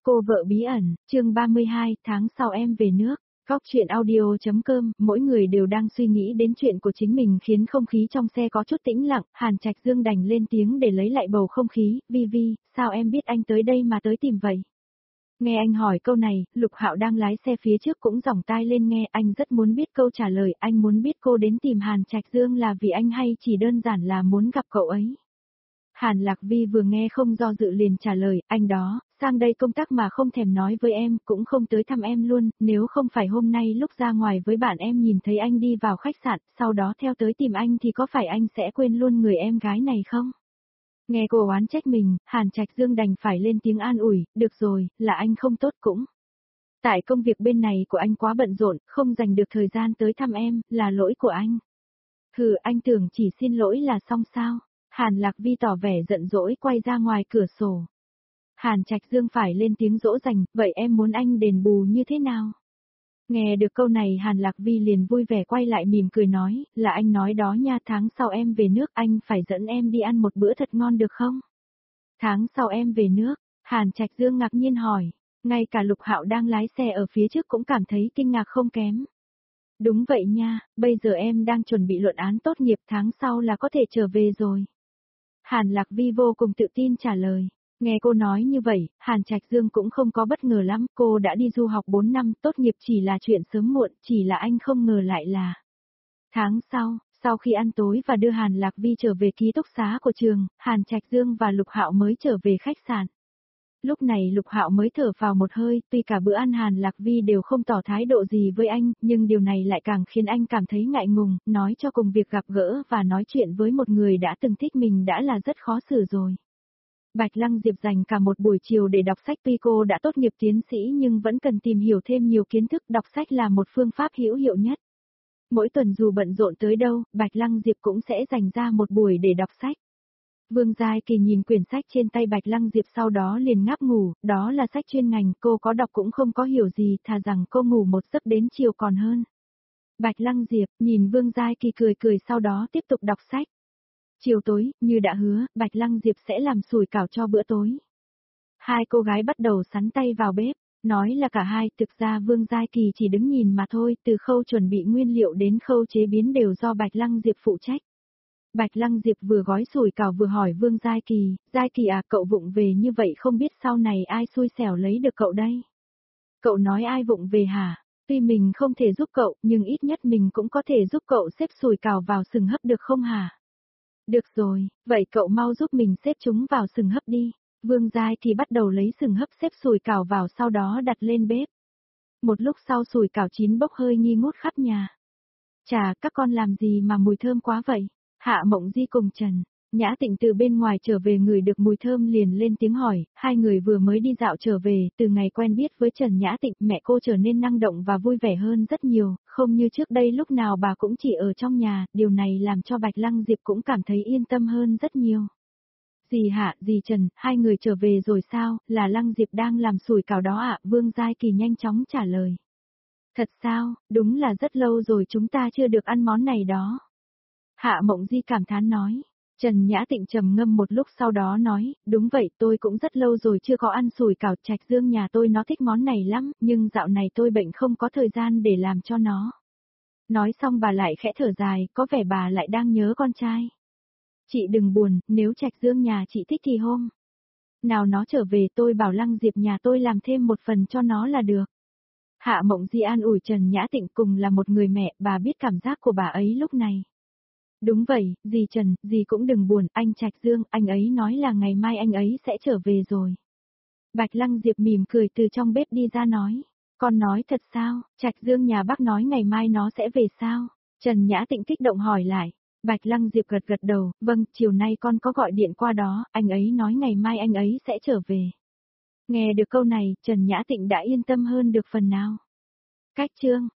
Cô vợ bí ẩn, chương 32, tháng sau em về nước. Góc truyện audio.com, mỗi người đều đang suy nghĩ đến chuyện của chính mình khiến không khí trong xe có chút tĩnh lặng, Hàn Trạch Dương đành lên tiếng để lấy lại bầu không khí, Vi Vi, sao em biết anh tới đây mà tới tìm vậy? Nghe anh hỏi câu này, Lục Hạo đang lái xe phía trước cũng giỏng tai lên nghe, anh rất muốn biết câu trả lời, anh muốn biết cô đến tìm Hàn Trạch Dương là vì anh hay chỉ đơn giản là muốn gặp cậu ấy. Hàn Lạc Vi vừa nghe không do dự liền trả lời, anh đó, sang đây công tác mà không thèm nói với em, cũng không tới thăm em luôn, nếu không phải hôm nay lúc ra ngoài với bạn em nhìn thấy anh đi vào khách sạn, sau đó theo tới tìm anh thì có phải anh sẽ quên luôn người em gái này không? Nghe cô oán trách mình, Hàn Trạch Dương đành phải lên tiếng an ủi, được rồi, là anh không tốt cũng. Tại công việc bên này của anh quá bận rộn, không dành được thời gian tới thăm em, là lỗi của anh. Hừ, anh tưởng chỉ xin lỗi là xong sao? Hàn Lạc Vi tỏ vẻ giận dỗi quay ra ngoài cửa sổ. Hàn Trạch Dương phải lên tiếng dỗ dành, vậy em muốn anh đền bù như thế nào? Nghe được câu này Hàn Lạc Vi liền vui vẻ quay lại mỉm cười nói, là anh nói đó nha, tháng sau em về nước anh phải dẫn em đi ăn một bữa thật ngon được không? Tháng sau em về nước, Hàn Trạch Dương ngạc nhiên hỏi, ngay cả Lục Hạo đang lái xe ở phía trước cũng cảm thấy kinh ngạc không kém. Đúng vậy nha, bây giờ em đang chuẩn bị luận án tốt nghiệp tháng sau là có thể trở về rồi. Hàn Lạc Vi vô cùng tự tin trả lời. Nghe cô nói như vậy, Hàn Trạch Dương cũng không có bất ngờ lắm, cô đã đi du học 4 năm, tốt nghiệp chỉ là chuyện sớm muộn, chỉ là anh không ngờ lại là. Tháng sau khi ăn tối và đưa Hàn Lạc Vi trở về ký túc xá của trường, Hàn Trạch Dương và Lục Hạo mới trở về khách sạn. Lúc này Lục Hạo mới thở vào một hơi, tuy cả bữa ăn Hàn Lạc Vi đều không tỏ thái độ gì với anh, nhưng điều này lại càng khiến anh cảm thấy ngại ngùng, nói cho cùng việc gặp gỡ và nói chuyện với một người đã từng thích mình đã là rất khó xử rồi. Bạch Lăng Diệp dành cả một buổi chiều để đọc sách, tuy cô đã tốt nghiệp tiến sĩ nhưng vẫn cần tìm hiểu thêm nhiều kiến thức, đọc sách là một phương pháp hữu hiệu nhất. Mỗi tuần dù bận rộn tới đâu, Bạch Lăng Diệp cũng sẽ dành ra một buổi để đọc sách. Vương Giai Kỳ nhìn quyển sách trên tay Bạch Lăng Diệp sau đó liền ngáp ngủ, đó là sách chuyên ngành, cô có đọc cũng không có hiểu gì, thà rằng cô ngủ một giấc đến chiều còn hơn. Bạch Lăng Diệp nhìn Vương Giai Kỳ cười cười sau đó tiếp tục đọc sách. Chiều tối, như đã hứa, Bạch Lăng Diệp sẽ làm sủi cảo cho bữa tối. Hai cô gái bắt đầu sắn tay vào bếp, nói là cả hai, thực ra Vương Giai Kỳ chỉ đứng nhìn mà thôi, từ khâu chuẩn bị nguyên liệu đến khâu chế biến đều do Bạch Lăng Diệp phụ trách. Bạch Lăng Diệp vừa gói sủi cảo vừa hỏi Vương Giai Kỳ à, cậu vụng về như vậy không biết sau này ai xui xẻo lấy được cậu đây? Cậu nói ai vụng về hả? Tuy mình không thể giúp cậu, nhưng ít nhất mình cũng có thể giúp cậu xếp sủi cảo vào sừng hấp được không hả? Được rồi, vậy cậu mau giúp mình xếp chúng vào sừng hấp đi. Vương Giai Kỳ bắt đầu lấy sừng hấp xếp sủi cảo vào sau đó đặt lên bếp. Một lúc sau sủi cảo chín bốc hơi nghi ngút khắp nhà. Chà, các con làm gì mà mùi thơm quá vậy? Hạ Mộng Di cùng Trần Nhã Tịnh từ bên ngoài trở về ngửi được mùi thơm liền lên tiếng hỏi, hai người vừa mới đi dạo trở về, từ ngày quen biết với Trần Nhã Tịnh, mẹ cô trở nên năng động và vui vẻ hơn rất nhiều, không như trước đây lúc nào bà cũng chỉ ở trong nhà, điều này làm cho Bạch Lăng Diệp cũng cảm thấy yên tâm hơn rất nhiều. Dì Hạ, dì Trần, hai người trở về rồi sao, là Lăng Diệp đang làm sủi cảo đó ạ, Vương Giai Kỳ nhanh chóng trả lời. Thật sao, đúng là rất lâu rồi chúng ta chưa được ăn món này đó. Hạ Mộng Di cảm thán nói. Trần Nhã Tịnh trầm ngâm một lúc sau đó nói, đúng vậy tôi cũng rất lâu rồi chưa có ăn sủi cảo, Trạch Dương nhà tôi nó thích món này lắm, nhưng dạo này tôi bệnh không có thời gian để làm cho nó. Nói xong bà lại khẽ thở dài, có vẻ bà lại đang nhớ con trai. Chị đừng buồn, nếu Trạch Dương nhà chị thích thì hôm nào nó trở về tôi bảo Lăng Diệp nhà tôi làm thêm một phần cho nó là được. Hạ Mộng Di an ủi Trần Nhã Tịnh, cùng là một người mẹ, bà biết cảm giác của bà ấy lúc này. Đúng vậy, dì Trần, dì cũng đừng buồn, anh Trạch Dương, anh ấy nói là ngày mai anh ấy sẽ trở về rồi. Bạch Lăng Diệp mỉm cười từ trong bếp đi ra nói, con nói thật sao, Trạch Dương nhà bác nói ngày mai nó sẽ về sao? Trần Nhã Tịnh kích động hỏi lại. Bạch Lăng Diệp gật gật đầu, vâng, chiều nay con có gọi điện qua đó, anh ấy nói ngày mai anh ấy sẽ trở về. Nghe được câu này, Trần Nhã Tịnh đã yên tâm hơn được phần nào. Cách chương